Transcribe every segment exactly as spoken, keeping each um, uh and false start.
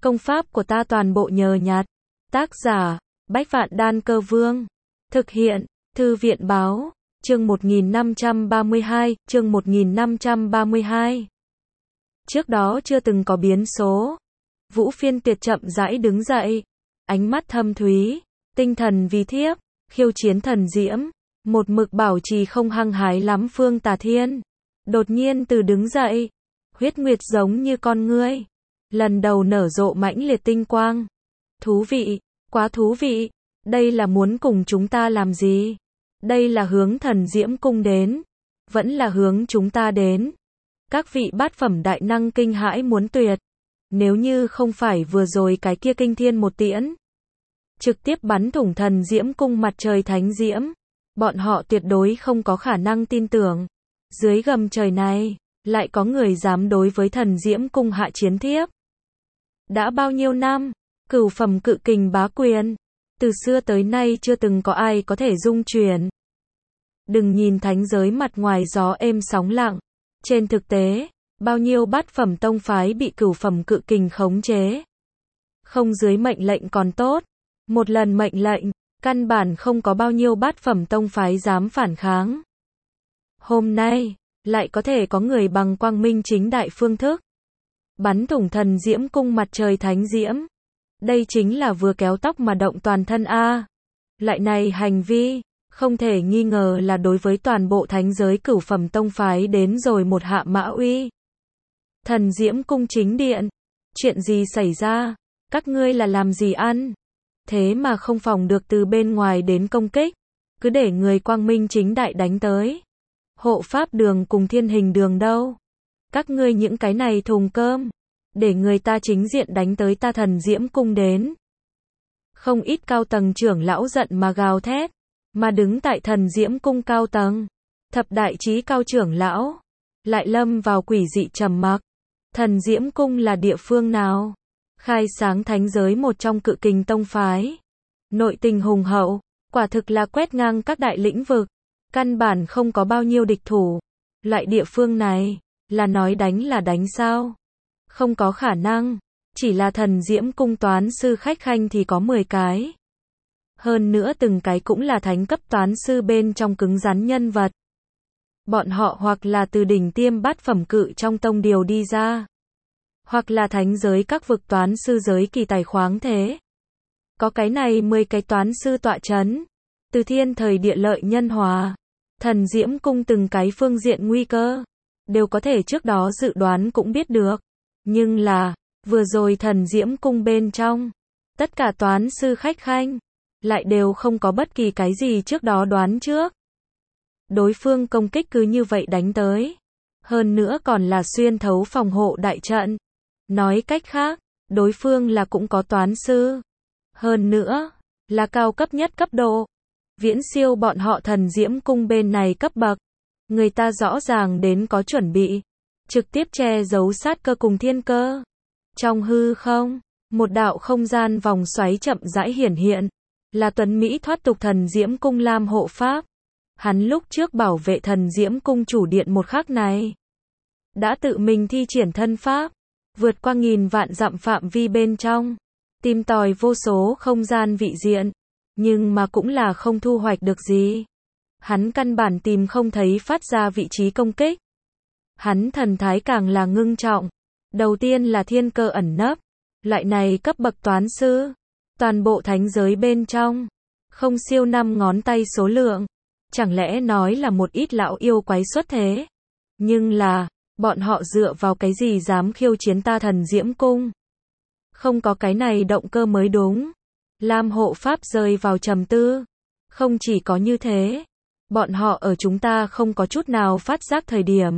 Công pháp của ta toàn bộ nhờ nhặt. Tác giả, Bách Vạn Đan Cơ Vương. Thực hiện, Thư viện Báo. Chương một nghìn năm trăm ba mươi hai, chương một nghìn năm trăm ba mươi hai. Trước đó chưa từng có biến số. Vũ Phiên Tuyệt chậm rãi đứng dậy, ánh mắt thâm thúy, tinh thần vì thiếp, khiêu chiến thần diễm, một mực bảo trì không hăng hái lắm Phương Tà Thiên. Đột nhiên từ đứng dậy, huyết nguyệt giống như con ngươi, lần đầu nở rộ mãnh liệt tinh quang. Thú vị, quá thú vị, đây là muốn cùng chúng ta làm gì? Đây là hướng thần diễm cung đến, vẫn là hướng chúng ta đến. Các vị bát phẩm đại năng kinh hãi muốn tuyệt. Nếu như không phải vừa rồi cái kia kinh thiên một tiễn, trực tiếp bắn thủng thần diễm cung mặt trời thánh diễm, bọn họ tuyệt đối không có khả năng tin tưởng. Dưới gầm trời này, lại có người dám đối với thần diễm cung hạ chiến thiếp. Đã bao nhiêu năm, cửu phẩm cự kình bá quyền, từ xưa tới nay chưa từng có ai có thể dung chuyển. Đừng nhìn thánh giới mặt ngoài gió êm sóng lặng, trên thực tế, bao nhiêu bát phẩm tông phái bị cửu phẩm cự kình khống chế. Không dưới mệnh lệnh còn tốt, một lần mệnh lệnh, căn bản không có bao nhiêu bát phẩm tông phái dám phản kháng. Hôm nay, lại có thể có người bằng quang minh chính đại phương thức bắn thủng thần diễm cung mặt trời thánh diễm. Đây chính là vừa kéo tóc mà động toàn thân a. Lại này hành vi, không thể nghi ngờ là đối với toàn bộ thánh giới cửu phẩm tông phái đến rồi một hạ mã uy. Thần diễm cung chính điện, chuyện gì xảy ra? Các ngươi là làm gì ăn? Thế mà không phòng được từ bên ngoài đến công kích, cứ để người quang minh chính đại đánh tới. Hộ pháp đường cùng thiên hình đường đâu? Các ngươi những cái này thùng cơm, để người ta chính diện đánh tới ta thần diễm cung đến. Không ít cao tầng trưởng lão giận mà gào thét, mà đứng tại thần diễm cung cao tầng, thập đại chí cao trưởng lão, lại lâm vào quỷ dị trầm mặc. Thần diễm cung là địa phương nào? Khai sáng thánh giới một trong cự kình tông phái. Nội tình hùng hậu, quả thực là quét ngang các đại lĩnh vực. Căn bản không có bao nhiêu địch thủ. Loại địa phương này, là nói đánh là đánh sao? Không có khả năng. Chỉ là thần diễm cung toán sư khách khanh thì có mười cái. Hơn nữa từng cái cũng là thánh cấp toán sư bên trong cứng rắn nhân vật. Bọn họ hoặc là từ đỉnh tiêm bát phẩm cự trong tông điều đi ra, hoặc là thánh giới các vực toán sư giới kỳ tài khoáng thế. Có cái này mười cái toán sư tọa chấn, từ thiên thời địa lợi nhân hòa, thần diễm cung từng cái phương diện nguy cơ, đều có thể trước đó dự đoán cũng biết được. Nhưng là, vừa rồi thần diễm cung bên trong, tất cả toán sư khách khanh, lại đều không có bất kỳ cái gì trước đó đoán trước. Đối phương công kích cứ như vậy đánh tới. Hơn nữa còn là xuyên thấu phòng hộ đại trận. Nói cách khác, đối phương là cũng có toán sư. Hơn nữa, là cao cấp nhất cấp độ. Viễn siêu bọn họ thần diễm cung bên này cấp bậc. Người ta rõ ràng đến có chuẩn bị. Trực tiếp che giấu sát cơ cùng thiên cơ. Trong hư không, một đạo không gian vòng xoáy chậm rãi hiển hiện. Là tuấn Mỹ thoát tục thần diễm cung Lam hộ pháp. Hắn lúc trước bảo vệ thần diễm cung chủ điện một khắc này, đã tự mình thi triển thân pháp, vượt qua nghìn vạn dặm phạm vi bên trong, tìm tòi vô số không gian vị diện, nhưng mà cũng là không thu hoạch được gì. Hắn căn bản tìm không thấy phát ra vị trí công kích. Hắn thần thái càng là ngưng trọng. Đầu tiên là thiên cơ ẩn nấp, loại này cấp bậc toán sư, toàn bộ thánh giới bên trong, không siêu năm ngón tay số lượng. Chẳng lẽ nói là một ít lão yêu quái xuất thế? Nhưng là, bọn họ dựa vào cái gì dám khiêu chiến ta thần diễm cung? Không có cái này động cơ mới đúng. Lam hộ pháp rơi vào trầm tư. Không chỉ có như thế, bọn họ ở chúng ta không có chút nào phát giác thời điểm.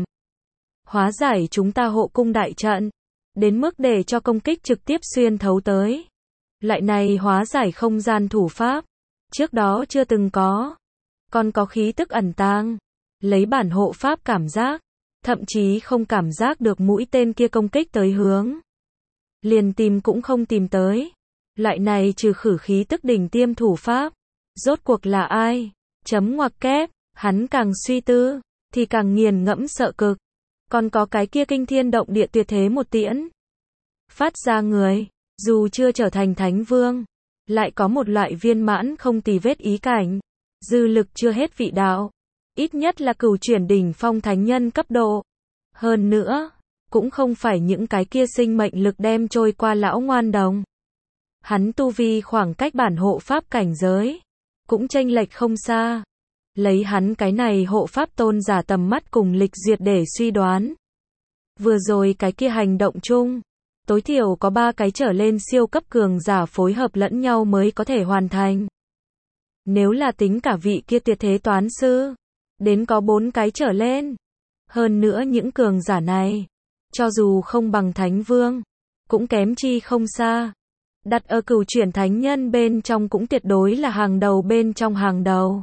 Hóa giải chúng ta hộ cung đại trận, đến mức để cho công kích trực tiếp xuyên thấu tới. Lại này hóa giải không gian thủ pháp, trước đó chưa từng có. Còn có khí tức ẩn tàng, lấy bản hộ pháp cảm giác, thậm chí không cảm giác được mũi tên kia công kích tới hướng. Liền tìm cũng không tìm tới. Loại này trừ khử khí tức đỉnh tiêm thủ pháp. Rốt cuộc là ai? Chấm ngoặc kép, hắn càng suy tư, thì càng nghiền ngẫm sợ cực. Còn có cái kia kinh thiên động địa tuyệt thế một tiễn. Phát ra người, Dù chưa trở thành thánh vương, lại có một loại viên mãn không tì vết ý cảnh, dư lực chưa hết vị đạo, ít nhất là cửu chuyển đỉnh phong thánh nhân cấp độ. Hơn nữa, cũng không phải những cái kia sinh mệnh lực đem trôi qua lão ngoan đồng. Hắn tu vi khoảng cách bản hộ pháp cảnh giới, cũng chênh lệch không xa. Lấy hắn cái này hộ pháp tôn giả tầm mắt cùng lịch duyệt để suy đoán. Vừa rồi cái kia hành động chung, tối thiểu có ba cái trở lên siêu cấp cường giả phối hợp lẫn nhau mới có thể hoàn thành. Nếu là tính cả vị kia tuyệt thế toán sư, đến có bốn cái trở lên. Hơn nữa những cường giả này, cho dù không bằng thánh vương, cũng kém chi không xa. Đặt ở cửu chuyển thánh nhân bên trong cũng tuyệt đối là hàng đầu bên trong hàng đầu.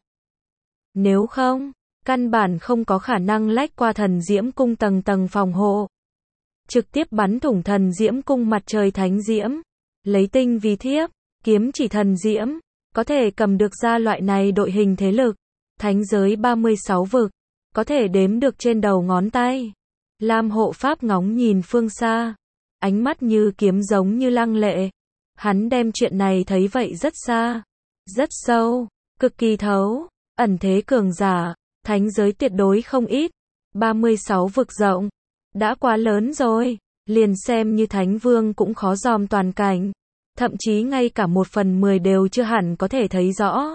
Nếu không, căn bản không có khả năng lách qua thần diễm cung tầng tầng phòng hộ. Trực tiếp bắn thủng thần diễm cung mặt trời thánh diễm. Lấy tinh vì thiếp, kiếm chỉ thần diễm. Có thể cầm được ra loại này đội hình thế lực. Thánh giới ba mươi sáu vực. Có thể đếm được trên đầu ngón tay. Lam hộ pháp ngóng nhìn phương xa. Ánh mắt như kiếm giống như lăng lệ. Hắn đem chuyện này thấy vậy rất xa. Rất sâu. Cực kỳ thấu. Ẩn thế cường giả. Thánh giới tuyệt đối không ít. ba mươi sáu vực rộng. Đã quá lớn rồi. Liền xem như thánh vương cũng khó dòm toàn cảnh. Thậm chí ngay cả một phần mười đều chưa hẳn có thể thấy rõ.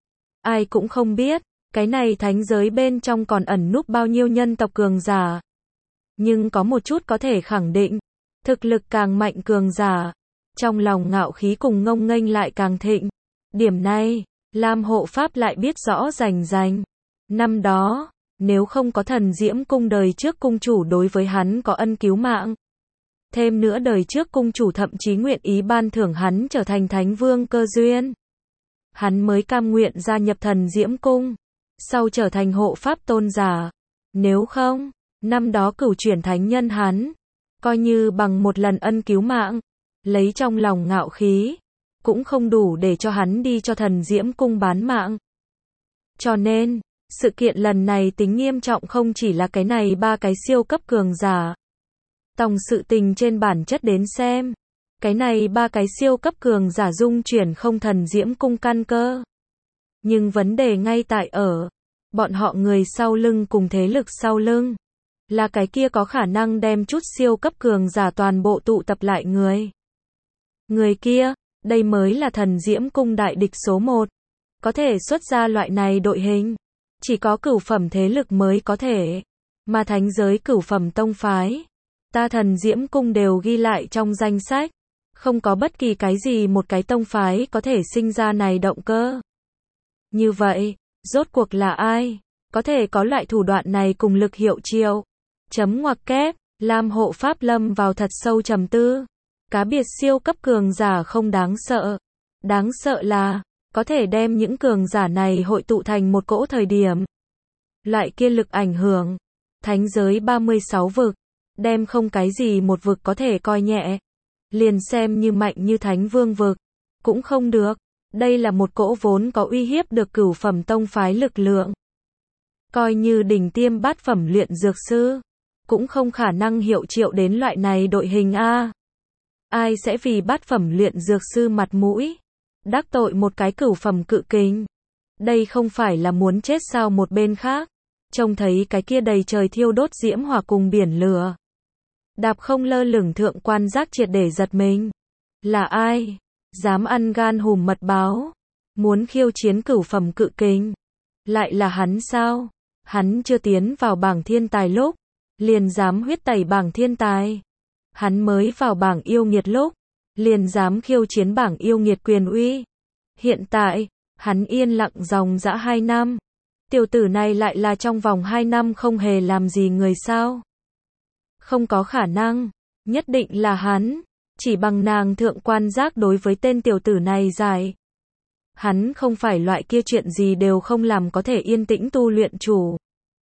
Ai cũng không biết. Cái này thánh giới bên trong còn ẩn núp bao nhiêu nhân tộc cường giả. Nhưng có một chút có thể khẳng định. Thực lực càng mạnh cường giả. Trong lòng ngạo khí cùng ngông nghênh lại càng thịnh. Điểm này, Lam hộ pháp lại biết rõ rành rành. Năm đó, nếu không có thần diễm cung đời trước cung chủ đối với hắn có ân cứu mạng. Thêm nữa đời trước cung chủ thậm chí nguyện ý ban thưởng hắn trở thành thánh vương cơ duyên. Hắn mới cam nguyện gia nhập thần diễm cung. Sau trở thành hộ pháp tôn giả. Nếu không, năm đó cửu chuyển thánh nhân hắn, coi như bằng một lần ân cứu mạng, lấy trong lòng ngạo khí, cũng không đủ để cho hắn đi cho thần diễm cung bán mạng. Cho nên, sự kiện lần này tính nghiêm trọng không chỉ là cái này ba cái siêu cấp cường giả. Tòng sự tình trên bản chất đến xem, cái này ba cái siêu cấp cường giả dung chuyển không thần diễm cung căn cơ. Nhưng vấn đề ngay tại ở, bọn họ người sau lưng cùng thế lực sau lưng, là cái kia có khả năng đem chút siêu cấp cường giả toàn bộ tụ tập lại người. Người kia, đây mới là thần diễm cung đại địch số một. Có thể xuất ra loại này đội hình, chỉ có cửu phẩm thế lực mới có thể. Mà thánh giới cửu phẩm tông phái, ta thần diễm cung đều ghi lại trong danh sách. Không có bất kỳ cái gì một cái tông phái có thể sinh ra này động cơ. Như vậy, rốt cuộc là ai có thể có loại thủ đoạn này cùng lực hiệu triệu? Chấm ngoặc kép, Lam hộ pháp lâm vào thật sâu trầm tư. Cá biệt siêu cấp cường giả không đáng sợ. Đáng sợ là, có thể đem những cường giả này hội tụ thành một cỗ thời điểm. Loại kia lực ảnh hưởng, thánh giới ba mươi sáu vực, đem không cái gì một vực có thể coi nhẹ. Liền xem như mạnh như thánh vương vực, cũng không được. Đây là một cỗ vốn có uy hiếp được cửu phẩm tông phái lực lượng. Coi như đỉnh tiêm bát phẩm luyện dược sư, cũng không khả năng hiệu triệu đến loại này đội hình A. Ai sẽ vì bát phẩm luyện dược sư mặt mũi, đắc tội một cái cửu phẩm cự kình? Đây không phải là muốn chết sao? Một bên khác, trông thấy cái kia đầy trời thiêu đốt diễm hỏa cùng biển lửa. Đạp không lơ lửng thượng quan giác triệt để giật mình. Là ai? Dám ăn gan hùm mật báo, muốn khiêu chiến cửu phẩm cự kình? Lại là hắn sao? Hắn chưa tiến vào bảng thiên tài lúc, liền dám huyết tẩy bảng thiên tài. Hắn mới vào bảng yêu nghiệt lúc, liền dám khiêu chiến bảng yêu nghiệt quyền uy. Hiện tại, hắn yên lặng dòng dã hai năm. Tiểu tử này lại là trong vòng hai năm không hề làm gì người sao? Không có khả năng, nhất định là hắn. Chỉ bằng nàng thượng quan giác đối với tên tiểu tử này giải. Hắn không phải loại kia chuyện gì đều không làm có thể yên tĩnh tu luyện chủ.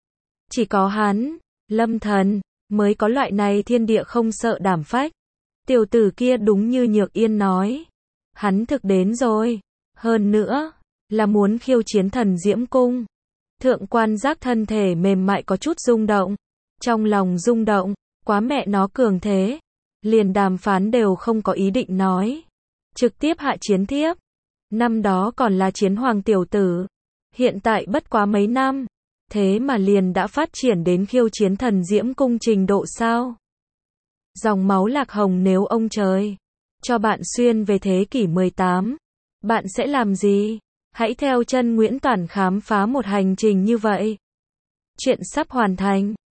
Chỉ có hắn, Lâm Thần, mới có loại này thiên địa không sợ đảm phách. Tiểu tử kia đúng như Nhược Yên nói. Hắn thực đến rồi. Hơn nữa, là muốn khiêu chiến thần diễm cung. Thượng quan giác thân thể mềm mại có chút rung động. Trong lòng rung động, quá mẹ nó cường thế. liền đàm phán đều không có ý định nói. Trực tiếp hạ chiến thiếp. Năm đó còn là chiến hoàng tiểu tử. Hiện tại bất quá mấy năm. Thế mà liền đã phát triển đến khiêu chiến thần diễm cung trình độ sao? Dòng máu Lạc Hồng nếu ông trời cho bạn xuyên về thế kỷ mười tám, bạn sẽ làm gì? Hãy theo chân Nguyễn Toản khám phá một hành trình như vậy. Chuyện sắp hoàn thành.